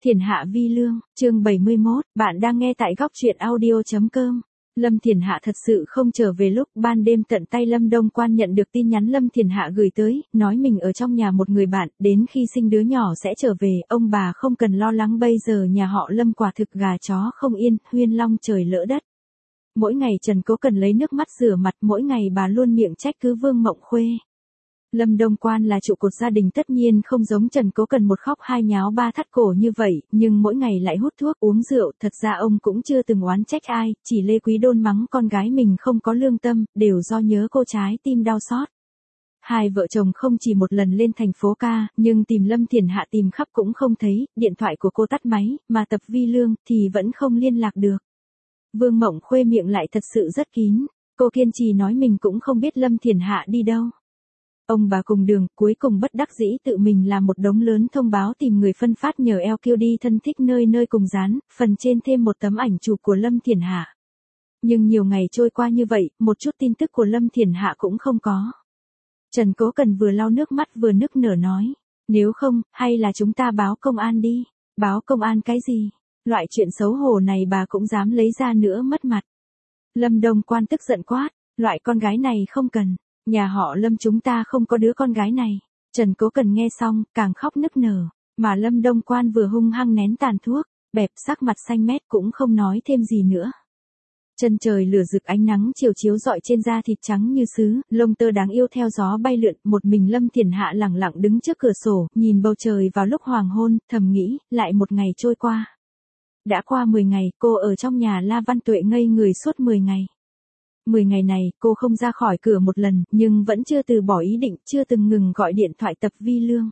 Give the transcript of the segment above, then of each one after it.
Thiền Hạ Vi Lương, chương 71, bạn đang nghe tại góc truyện audio.com. Lâm Thiền Hạ thật sự không trở về. Lúc ban đêm tận tay Lâm Đông Quan nhận được tin nhắn Lâm Thiền Hạ gửi tới, nói mình ở trong nhà một người bạn, đến khi sinh đứa nhỏ sẽ trở về, ông bà không cần lo lắng, bây giờ nhà họ Lâm quả thực gà chó không yên, huyên long trời lỡ đất. Mỗi ngày Trần Cố Cần lấy nước mắt rửa mặt, mỗi ngày bà luôn miệng trách cứ Vương Mộng Khuê. Lâm Đông Quan là trụ cột gia đình, tất nhiên không giống Trần Cố Cần một khóc hai nháo ba thắt cổ như vậy, nhưng mỗi ngày lại hút thuốc uống rượu, thật ra ông cũng chưa từng oán trách ai, chỉ Lê Quý Đôn mắng con gái mình không có lương tâm, đều do nhớ cô, trái tim đau xót. Hai vợ chồng không chỉ một lần lên thành phố ca, nhưng tìm Lâm Thiền Hạ tìm khắp cũng không thấy, điện thoại của cô tắt máy, mà tập Vi Lương thì vẫn không liên lạc được. Vương Mộng Khuê miệng lại thật sự rất kín, cô kiên trì nói mình cũng không biết Lâm Thiền Hạ đi đâu. Ông bà cùng đường, cuối cùng bất đắc dĩ tự mình làm một đống lớn thông báo tìm người phân phát nhờ LQD thân thích nơi nơi cùng dán, phần trên thêm một tấm ảnh chụp của Lâm Thiền Hạ. Nhưng nhiều ngày trôi qua như vậy, một chút tin tức của Lâm Thiền Hạ cũng không có. Trần Cố Cần vừa lau nước mắt vừa nức nở nói, nếu không, hay là chúng ta báo công an đi. Báo công an cái gì? Loại chuyện xấu hổ này bà cũng dám lấy ra nữa, mất mặt. Lâm Đông Quan tức giận quát, loại con gái này không cần. Nhà họ Lâm chúng ta không có đứa con gái này. Trần Cố Cần nghe xong, càng khóc nức nở, mà Lâm Đông Quan vừa hung hăng nén tàn thuốc, bẹp sắc mặt xanh mét cũng không nói thêm gì nữa. Chân trời lửa rực, ánh nắng chiều chiếu rọi trên da thịt trắng như sứ, lông tơ đáng yêu theo gió bay lượn, một mình Lâm Thiền Hạ lẳng lặng đứng trước cửa sổ, nhìn bầu trời vào lúc hoàng hôn, thầm nghĩ, lại một ngày trôi qua. Đã qua 10 ngày, cô ở trong nhà La Văn Tuệ ngây người suốt 10 ngày. 10 ngày này, cô không ra khỏi cửa một lần, nhưng vẫn chưa từ bỏ ý định, chưa từng ngừng gọi điện thoại tập Vi Lương.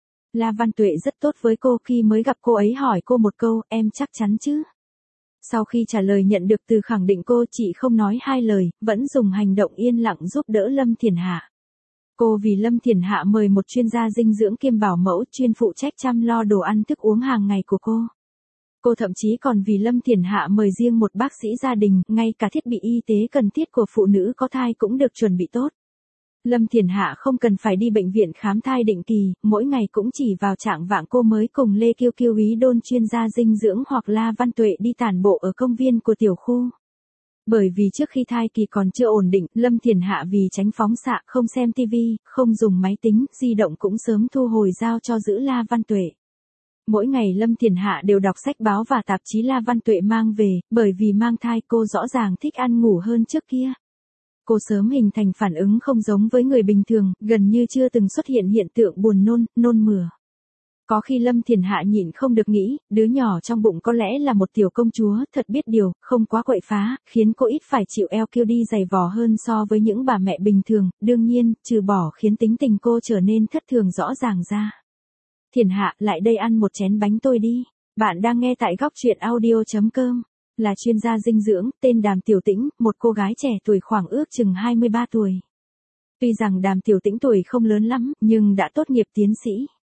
La Văn Tuệ rất tốt với cô, khi mới gặp cô ấy hỏi cô một câu, em chắc chắn chứ? Sau khi trả lời nhận được từ khẳng định, cô chỉ không nói hai lời, vẫn dùng hành động yên lặng giúp đỡ Lâm Thiền Hạ. Cô vì Lâm Thiền Hạ mời một chuyên gia dinh dưỡng kiêm bảo mẫu chuyên phụ trách chăm lo đồ ăn thức uống hàng ngày của cô. Cô thậm chí còn vì Lâm Thiền Hạ mời riêng một bác sĩ gia đình, ngay cả thiết bị y tế cần thiết của phụ nữ có thai cũng được chuẩn bị tốt. Lâm Thiền Hạ không cần phải đi bệnh viện khám thai định kỳ, mỗi ngày cũng chỉ vào chạng vạng cô mới cùng Lê Kiêu Kiêu Úy Đôn chuyên gia dinh dưỡng hoặc La Văn Tuệ đi tản bộ ở công viên của tiểu khu. Bởi vì trước khi thai kỳ còn chưa ổn định, Lâm Thiền Hạ vì tránh phóng xạ, không xem TV, không dùng máy tính, di động cũng sớm thu hồi giao cho giữ La Văn Tuệ. Mỗi ngày Lâm Thiền Hạ đều đọc sách báo và tạp chí La Văn Tuệ mang về, bởi vì mang thai cô rõ ràng thích ăn ngủ hơn trước kia. Cô sớm hình thành phản ứng không giống với người bình thường, gần như chưa từng xuất hiện hiện tượng buồn nôn, nôn mửa. Có khi Lâm Thiền Hạ nhịn không được nghĩ, đứa nhỏ trong bụng có lẽ là một tiểu công chúa, thật biết điều, không quá quậy phá, khiến cô ít phải chịu LQD dày vò hơn so với những bà mẹ bình thường, đương nhiên, trừ bỏ khiến tính tình cô trở nên thất thường rõ ràng ra. Thiền Hạ, lại đây ăn một chén bánh tôi đi. Bạn đang nghe tại góc truyện audio.com. Là chuyên gia dinh dưỡng, tên Đàm Tiểu Tĩnh, một cô gái trẻ tuổi khoảng ước chừng 23 tuổi. Tuy rằng Đàm Tiểu Tĩnh tuổi không lớn lắm, nhưng đã tốt nghiệp tiến sĩ.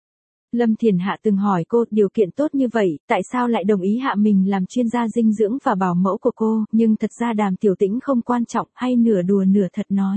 Lâm Thiền Hạ từng hỏi cô, điều kiện tốt như vậy, tại sao lại đồng ý hạ mình làm chuyên gia dinh dưỡng và bảo mẫu của cô, nhưng thật ra Đàm Tiểu Tĩnh không quan trọng, hay nửa đùa nửa thật nói.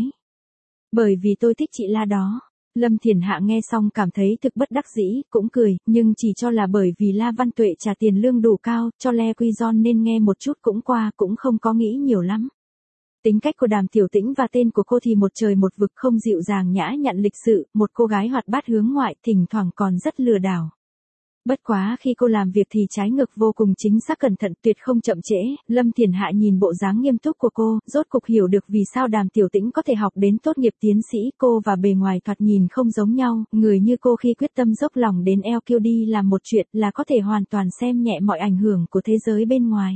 Bởi vì tôi thích chị La đó. Lâm Thiền Hạ nghe xong cảm thấy thực bất đắc dĩ, cũng cười, nhưng chỉ cho là bởi vì La Văn Tuệ trả tiền lương đủ cao, cho Le Quy Giòn nên nghe một chút cũng qua, cũng không có nghĩ nhiều lắm. Tính cách của Đàm Tiểu Tĩnh và tên của cô thì một trời một vực, không dịu dàng nhã nhặn lịch sự, một cô gái hoạt bát hướng ngoại, thỉnh thoảng còn rất lừa đảo. Bất quá khi cô làm việc thì trái ngược, vô cùng chính xác cẩn thận, tuyệt không chậm trễ. Lâm Thiền Hạ nhìn bộ dáng nghiêm túc của cô, rốt cục hiểu được vì sao Đàm Tiểu Tĩnh có thể học đến tốt nghiệp tiến sĩ. Cô và bề ngoài thoạt nhìn không giống nhau, người như cô khi quyết tâm dốc lòng đến LQD làm một chuyện là có thể hoàn toàn xem nhẹ mọi ảnh hưởng của thế giới bên ngoài.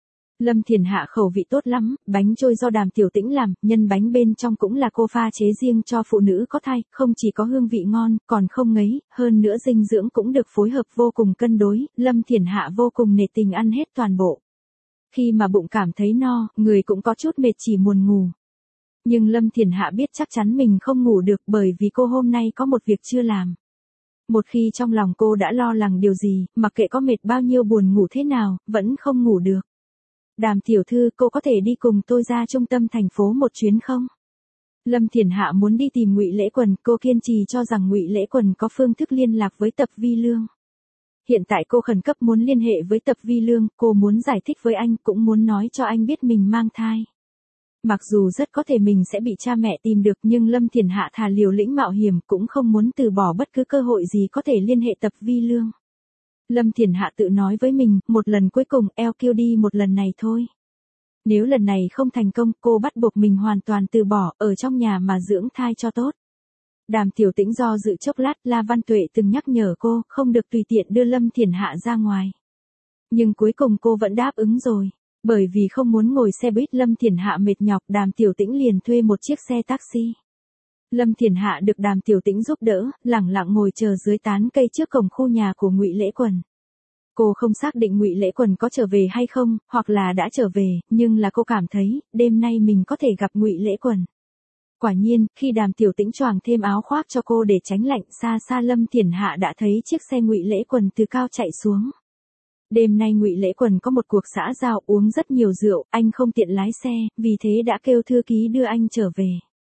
Lâm Thiền Hạ khẩu vị tốt lắm, bánh trôi do Đàm Tiểu Tĩnh làm, nhân bánh bên trong cũng là cô pha chế riêng cho phụ nữ có thai, không chỉ có hương vị ngon, còn không ngấy, hơn nữa dinh dưỡng cũng được phối hợp vô cùng cân đối, Lâm Thiền Hạ vô cùng nể tình ăn hết toàn bộ. Khi mà bụng cảm thấy no, người cũng có chút mệt, chỉ muốn ngủ. Nhưng Lâm Thiền Hạ biết chắc chắn mình không ngủ được, bởi vì cô hôm nay có một việc chưa làm. Một khi trong lòng cô đã lo lắng điều gì, mặc kệ có mệt bao nhiêu buồn ngủ thế nào, vẫn không ngủ được. Đàm tiểu thư, cô có thể đi cùng tôi ra trung tâm thành phố một chuyến không? Lâm Thiền Hạ muốn đi tìm Ngụy Lễ Quần, cô kiên trì cho rằng Ngụy Lễ Quần có phương thức liên lạc với tập Vi Lương. Hiện tại cô khẩn cấp muốn liên hệ với Tập Vi Lương, cô muốn giải thích với anh, cũng muốn nói cho anh biết mình mang thai. Mặc dù rất có thể mình sẽ bị cha mẹ tìm được, nhưng Lâm Thiển Hạ thà liều lĩnh mạo hiểm cũng không muốn từ bỏ bất cứ cơ hội gì có thể liên hệ Tập Vi Lương. Lâm Thiển Hạ tự nói với mình, một lần cuối cùng, LQD một lần này thôi. Nếu lần này không thành công, cô bắt buộc mình hoàn toàn từ bỏ, ở trong nhà mà dưỡng thai cho tốt. Đàm Tiểu Tĩnh do dự chốc lát, La Văn Tuệ từng nhắc nhở cô, không được tùy tiện đưa Lâm Thiển Hạ ra ngoài. Nhưng cuối cùng cô vẫn đáp ứng rồi. Bởi vì không muốn ngồi xe buýt Lâm Thiển Hạ mệt nhọc, Đàm Tiểu Tĩnh liền thuê một chiếc xe taxi. Lâm Thiển Hạ được Đàm Tiểu Tĩnh giúp đỡ, lẳng lặng ngồi chờ dưới tán cây trước cổng khu nhà của Ngụy Lễ Quần. Cô không xác định Ngụy Lễ Quần có trở về hay không, hoặc là đã trở về, nhưng là cô cảm thấy, đêm nay mình có thể gặp Ngụy Lễ Quần. Quả nhiên, khi Đàm Tiểu Tĩnh choàng thêm áo khoác cho cô để tránh lạnh, xa xa Lâm Thiển Hạ đã thấy chiếc xe Ngụy Lễ Quần từ cao chạy xuống. Đêm nay Ngụy Lễ Quần có một cuộc xã giao, uống rất nhiều rượu, anh không tiện lái xe, vì thế đã kêu thư ký đưa anh trở về.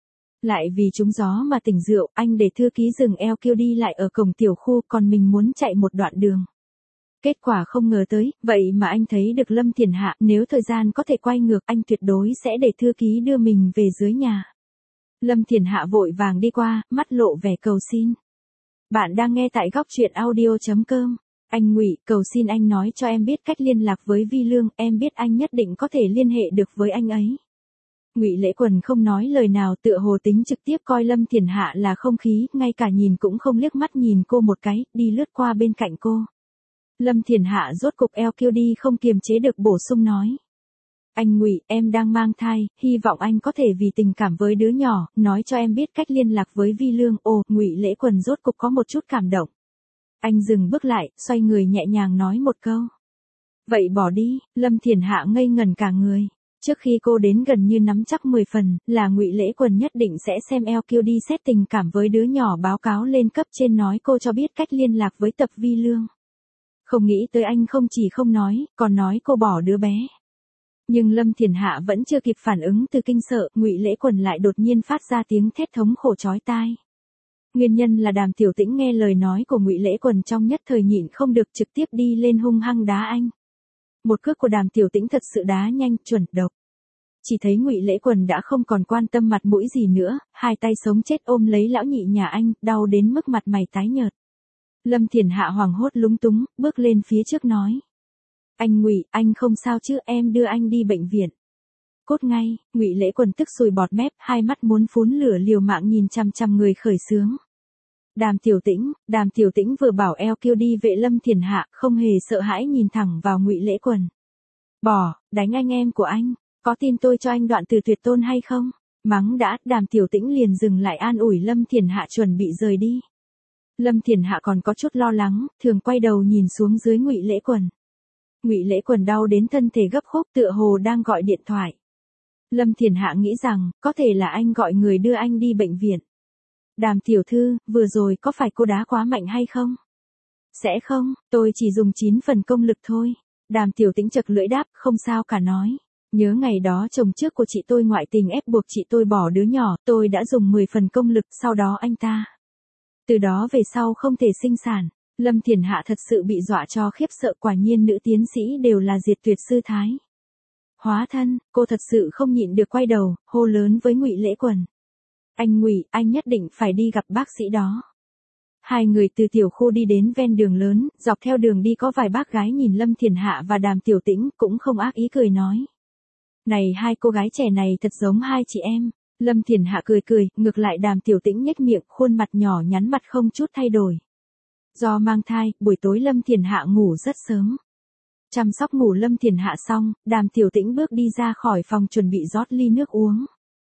Lại vì trúng gió mà tỉnh rượu, anh để thư ký dừng LQD lại ở cổng tiểu khu, còn mình muốn chạy một đoạn đường. Kết quả không ngờ tới, vậy mà anh thấy được Lâm Thiển Hạ, nếu thời gian có thể quay ngược, anh tuyệt đối sẽ để thư ký đưa mình về dưới nhà. Lâm Thiển Hạ vội vàng đi qua, mắt lộ vẻ cầu xin. Bạn đang nghe tại góc truyện audio.com. Anh Ngụy, cầu xin anh nói cho em biết cách liên lạc với Vi Lương, em biết anh nhất định có thể liên hệ được với anh ấy. Ngụy Lễ Quần không nói lời nào, tựa hồ tính trực tiếp coi Lâm Thiển Hạ là không khí, ngay cả nhìn cũng không liếc mắt nhìn cô một cái, đi lướt qua bên cạnh cô. Lâm Thiển Hạ rốt cục LQD không kiềm chế được bổ sung nói. Anh Ngụy, em đang mang thai, hy vọng anh có thể vì tình cảm với đứa nhỏ, nói cho em biết cách liên lạc với Vi Lương. Ồ, Ngụy Lễ Quần rốt cục có một chút cảm động. Anh dừng bước lại, xoay người nhẹ nhàng nói một câu. Vậy bỏ đi, Lâm Thiển Hạ ngây ngẩn cả người. Trước khi cô đến gần như nắm chắc 10 phần, là Ngụy Lễ Quần nhất định sẽ xem LQD xét tình cảm với đứa nhỏ báo cáo lên cấp trên nói cô cho biết cách liên lạc với Tập Vi Lương. Không nghĩ tới anh không chỉ không nói, còn nói cô bỏ đứa bé. Nhưng Lâm Thiển Hạ vẫn chưa kịp phản ứng từ kinh sợ, Ngụy Lễ Quần lại đột nhiên phát ra tiếng thét thống khổ chói tai. Nguyên nhân là Đàm Tiểu Tĩnh nghe lời nói của Ngụy Lễ Quần trong nhất thời nhịn không được, trực tiếp đi lên hung hăng đá anh. Một cước của Đàm Tiểu Tĩnh thật sự đá nhanh, chuẩn, độc. Chỉ thấy Ngụy Lễ Quần đã không còn quan tâm mặt mũi gì nữa, hai tay sống chết ôm lấy lão nhị nhà anh, đau đến mức mặt mày tái nhợt. Lâm Thiển Hạ hoảng hốt lúng túng, bước lên phía trước nói. Anh Ngụy, anh không sao chứ, em đưa anh đi bệnh viện. Cốt ngay, Ngụy Lễ Quần tức sùi bọt mép, hai mắt muốn phun lửa liều mạng nhìn chằm chằm người khởi xướng. Đàm Tiểu Tĩnh vừa bảo LQD vệ Lâm Thiển Hạ, không hề sợ hãi nhìn thẳng vào Ngụy Lễ Quần. Bỏ, đánh anh em của anh, có tin tôi cho anh đoạn từ tuyệt tôn hay không? Mắng đã, Đàm Tiểu Tĩnh liền dừng lại an ủi Lâm Thiển Hạ chuẩn bị rời đi. Lâm Thiển Hạ còn có chút lo lắng, thường quay đầu nhìn xuống dưới Ngụy Lễ Quần. Ngụy Lễ Quần đau đến thân thể gấp khúc, tựa hồ đang gọi điện thoại. Lâm Thiển Hạ nghĩ rằng, có thể là anh gọi người đưa anh đi bệnh viện. Đàm tiểu thư, vừa rồi có phải cô đá quá mạnh hay không? Sẽ không, tôi chỉ dùng 9 phần công lực thôi. Đàm Tiểu Tĩnh chật lưỡi đáp, không sao cả nói. Nhớ ngày đó chồng trước của chị tôi ngoại tình ép buộc chị tôi bỏ đứa nhỏ, tôi đã dùng 10 phần công lực, sau đó anh ta. Từ đó về sau không thể sinh sản. Lâm Thiển Hạ thật sự bị dọa cho khiếp sợ, quả nhiên nữ tiến sĩ đều là diệt tuyệt sư thái. Hóa thân, cô thật sự không nhịn được quay đầu, hô lớn với Ngụy Lễ Quần. Anh Ngụy, anh nhất định phải đi gặp bác sĩ đó. Hai người từ tiểu khu đi đến ven đường lớn, dọc theo đường đi có vài bác gái nhìn Lâm Thiển Hạ và Đàm Tiểu Tĩnh, cũng không ác ý cười nói. Này hai cô gái trẻ này thật giống hai chị em. Lâm Thiển Hạ cười cười, ngược lại Đàm Tiểu Tĩnh nhếch miệng, khuôn mặt nhỏ nhắn mặt không chút thay đổi. Do mang thai, buổi tối Lâm Thiển Hạ ngủ rất sớm. Chăm sóc ngủ Lâm Thiển Hạ xong, Đàm Tiểu Tĩnh bước đi ra khỏi phòng chuẩn bị rót ly nước uống.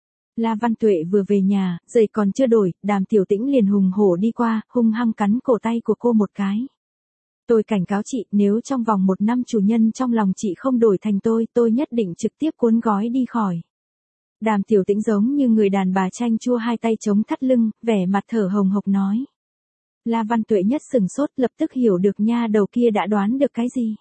La Văn Tuệ vừa về nhà, giày còn chưa đổi, Đàm Tiểu Tĩnh liền hùng hổ đi qua, hung hăng cắn cổ tay của cô một cái. Tôi cảnh cáo chị, nếu trong vòng 1 năm chủ nhân trong lòng chị không đổi thành tôi nhất định trực tiếp cuốn gói đi khỏi. Đàm Tiểu Tĩnh giống như người đàn bà chanh chua, hai tay chống thắt lưng, vẻ mặt thở hồng hộc nói. La Văn Tuệ nhất sừng sốt, lập tức hiểu được nha đầu kia đã đoán được cái gì.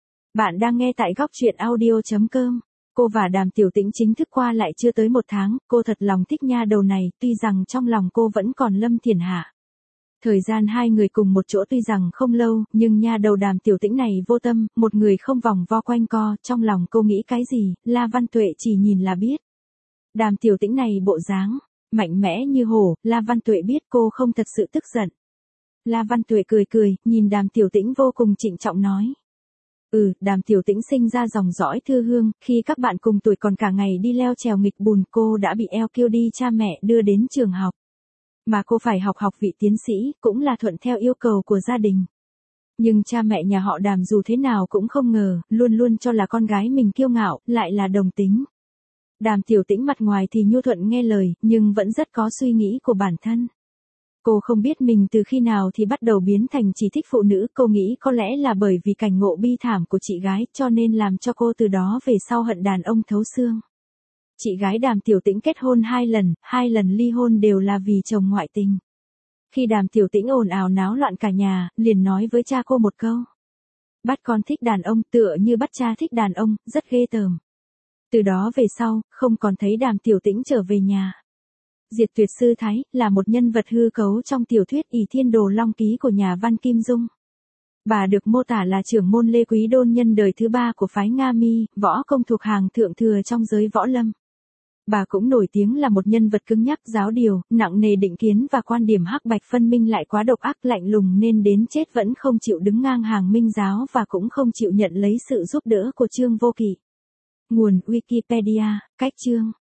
Bạn đang nghe tại góc truyện audio.com. Cô và Đàm Tiểu Tĩnh chính thức qua lại chưa tới 1 tháng, cô thật lòng thích nha đầu này, tuy rằng trong lòng cô vẫn còn Lâm Thiển Hạ. Thời gian hai người cùng một chỗ tuy rằng không lâu, nhưng nha đầu Đàm Tiểu Tĩnh này vô tâm, một người không vòng vo quanh co, trong lòng cô nghĩ cái gì, La Văn Tuệ chỉ nhìn là biết. Đàm Tiểu Tĩnh này bộ dáng, mạnh mẽ như hổ, La Văn Tuệ biết cô không thật sự tức giận. La Văn Tuệ cười cười, nhìn Đàm Tiểu Tĩnh vô cùng trịnh trọng nói. Đàm Tiểu Tĩnh sinh ra dòng dõi Thư Hương, khi các bạn cùng tuổi còn cả ngày đi leo trèo nghịch bùn cô đã bị eo kêu đi cha mẹ đưa đến trường học. Mà cô phải học vị tiến sĩ, cũng là thuận theo yêu cầu của gia đình. Nhưng cha mẹ nhà họ Đàm dù thế nào cũng không ngờ, luôn luôn cho là con gái mình kiêu ngạo, lại là đồng tính. Đàm Tiểu Tĩnh mặt ngoài thì nhu thuận nghe lời, nhưng vẫn rất có suy nghĩ của bản thân. Cô không biết mình từ khi nào thì bắt đầu biến thành chỉ thích phụ nữ, cô nghĩ có lẽ là bởi vì cảnh ngộ bi thảm của chị gái cho nên làm cho cô từ đó về sau hận đàn ông thấu xương. Chị gái Đàm Tiểu Tĩnh kết hôn 2 lần ly hôn đều là vì chồng ngoại tình. Khi Đàm Tiểu Tĩnh ồn ào náo loạn cả nhà, liền nói với cha cô một câu. Bắt con thích đàn ông tựa như bắt cha thích đàn ông, rất ghê tởm. Từ đó về sau, không còn thấy Đàm Tiểu Tĩnh trở về nhà. Diệt Tuyệt Sư Thái, là một nhân vật hư cấu trong tiểu thuyết ỷ Thiên Đồ Long Ký của nhà văn Kim Dung. Bà được mô tả là trưởng môn Lê Quý Đôn nhân đời thứ 3 của phái Nga Mi, võ công thuộc hàng thượng thừa trong giới võ lâm. Bà cũng nổi tiếng là một nhân vật cứng nhắc giáo điều, nặng nề định kiến và quan điểm hắc bạch phân minh lại quá độc ác lạnh lùng nên đến chết vẫn không chịu đứng ngang hàng Minh giáo và cũng không chịu nhận lấy sự giúp đỡ của Trương Vô Kỵ. Nguồn Wikipedia, cách chương